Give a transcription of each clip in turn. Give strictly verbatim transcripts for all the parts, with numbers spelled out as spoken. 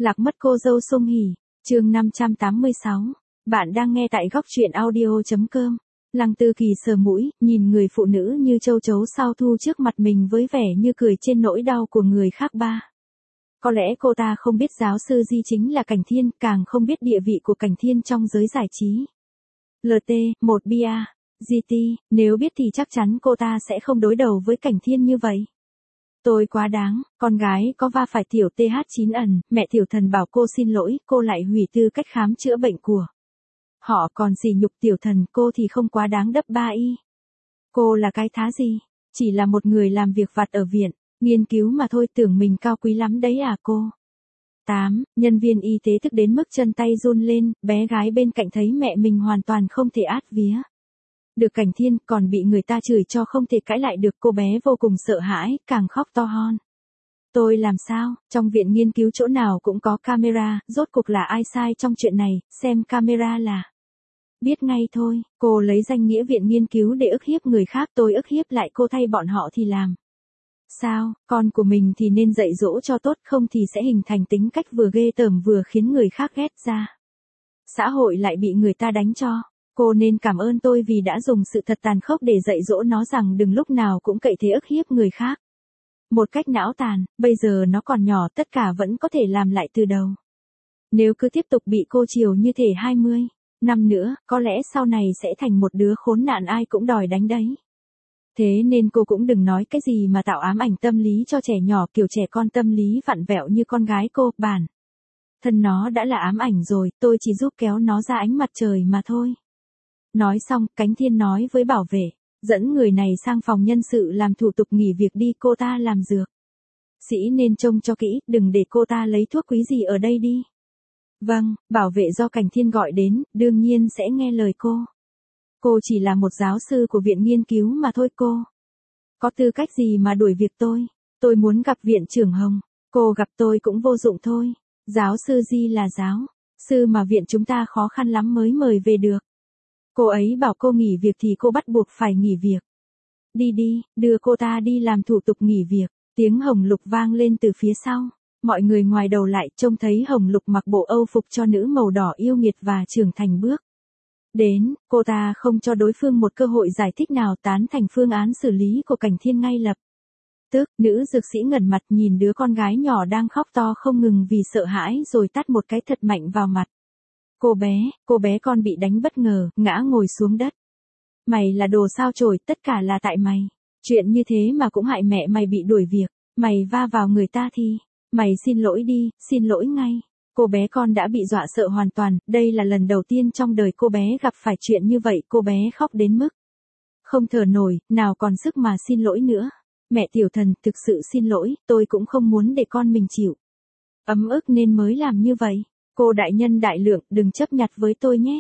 Lạc mất cô dâu Sung Hỉ, chương năm trăm tám mươi sáu. Bạn đang nghe tại góc truyện audio.com. Lăng Tư Kỳ sờ mũi, nhìn người phụ nữ như châu chấu sao thu trước mặt mình với vẻ như cười trên nỗi đau của người khác ba. Có lẽ cô ta không biết giáo sư Di chính là Cảnh Thiên, càng không biết địa vị của Cảnh Thiên trong giới giải trí. lờ tê, một bia, giê tê, nếu biết thì chắc chắn cô ta sẽ không đối đầu với Cảnh Thiên như vậy. Tôi quá đáng, con gái có va phải tiểu tê hát chín ẩn, mẹ tiểu thần bảo cô xin lỗi, cô lại hủy tư cách khám chữa bệnh của họ, còn sỉ nhục tiểu thần, cô thì không quá đáng đắp ba y. Cô là cái thá gì? Chỉ là một người làm việc vặt ở viện, nghiên cứu mà thôi, tưởng mình cao quý lắm đấy à cô. tám. Nhân viên y tế tức đến mức chân tay run lên, bé gái bên cạnh thấy mẹ mình hoàn toàn không thể át vía được Cảnh Thiên, còn bị người ta chửi cho không thể cãi lại được, cô bé vô cùng sợ hãi, càng khóc to hon. Tôi làm sao, trong viện nghiên cứu chỗ nào cũng có camera, rốt cuộc là ai sai trong chuyện này, xem camera là biết ngay thôi. Cô lấy danh nghĩa viện nghiên cứu để ức hiếp người khác, tôi ức hiếp lại cô thay bọn họ thì làm sao? Con của mình thì nên dạy dỗ cho tốt, không thì sẽ hình thành tính cách vừa ghê tởm vừa khiến người khác ghét ra. Xã hội lại bị người ta đánh cho. Cô nên cảm ơn tôi vì đã dùng sự thật tàn khốc để dạy dỗ nó rằng đừng lúc nào cũng cậy thế ức hiếp người khác. Một cách não tàn, bây giờ nó còn nhỏ, tất cả vẫn có thể làm lại từ đầu. Nếu cứ tiếp tục bị cô chiều như thể hai mươi năm nữa, có lẽ sau này sẽ thành một đứa khốn nạn ai cũng đòi đánh đấy. Thế nên cô cũng đừng nói cái gì mà tạo ám ảnh tâm lý cho trẻ nhỏ, kiểu trẻ con tâm lý vặn vẹo như con gái cô, bản thân nó đã là ám ảnh rồi, tôi chỉ giúp kéo nó ra ánh mặt trời mà thôi. Nói xong, Cảnh Thiên nói với bảo vệ, dẫn người này sang phòng nhân sự làm thủ tục nghỉ việc đi, cô ta làm dược sĩ nên trông cho kỹ, đừng để cô ta lấy thuốc quý gì ở đây đi. Vâng, bảo vệ do Cảnh Thiên gọi đến, đương nhiên sẽ nghe lời cô. Cô chỉ là một giáo sư của viện nghiên cứu mà thôi, cô có tư cách gì mà đuổi việc tôi? Tôi muốn gặp viện trưởng Hồng, cô gặp tôi cũng vô dụng thôi. Giáo sư Di là giáo sư mà viện chúng ta khó khăn lắm mới mời về được. Cô ấy bảo cô nghỉ việc thì cô bắt buộc phải nghỉ việc. Đi đi, đưa cô ta đi làm thủ tục nghỉ việc. Tiếng Hồng Lục vang lên từ phía sau. Mọi người ngoài đầu lại trông thấy Hồng Lục mặc bộ âu phục cho nữ màu đỏ yêu nghiệt và trưởng thành bước đến. Cô ta không cho đối phương một cơ hội giải thích nào, tán thành phương án xử lý của Cảnh Thiên ngay lập tức. Nữ dược sĩ ngẩn mặt nhìn đứa con gái nhỏ đang khóc to không ngừng vì sợ hãi rồi tát một cái thật mạnh vào mặt cô bé. Cô bé con bị đánh bất ngờ, ngã ngồi xuống đất. Mày là đồ sao chổi, tất cả là tại mày. Chuyện như thế mà cũng hại mẹ mày bị đuổi việc. Mày va vào người ta thì mày xin lỗi đi, xin lỗi ngay. Cô bé con đã bị dọa sợ hoàn toàn, đây là lần đầu tiên trong đời cô bé gặp phải chuyện như vậy, cô bé khóc đến mức không thở nổi, nào còn sức mà xin lỗi nữa. Mẹ tiểu thần, thực sự xin lỗi, tôi cũng không muốn để con mình chịu ấm ức nên mới làm như vậy. Cô đại nhân đại lượng, đừng chấp nhặt với tôi nhé.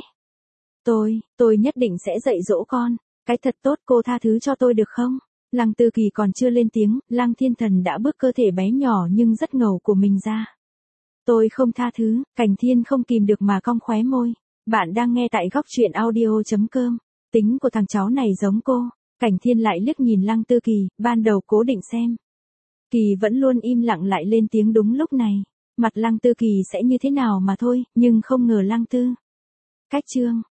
Tôi, tôi nhất định sẽ dạy dỗ con cái thật tốt, cô tha thứ cho tôi được không? Lăng Tư Kỳ còn chưa lên tiếng, Lăng Thiên Thần đã bước cơ thể bé nhỏ nhưng rất ngầu của mình ra. Tôi không tha thứ. Cảnh Thiên không kìm được mà cong khóe môi. Bạn đang nghe tại góc truyện audio.com. Tính của thằng cháu này giống cô. Cảnh Thiên lại liếc nhìn Lăng Tư Kỳ, ban đầu cố định xem Kỳ vẫn luôn im lặng lại lên tiếng đúng lúc này. Mặt Lăng Tư Kỳ sẽ như thế nào mà thôi, nhưng không ngờ Lăng Tư cách Trương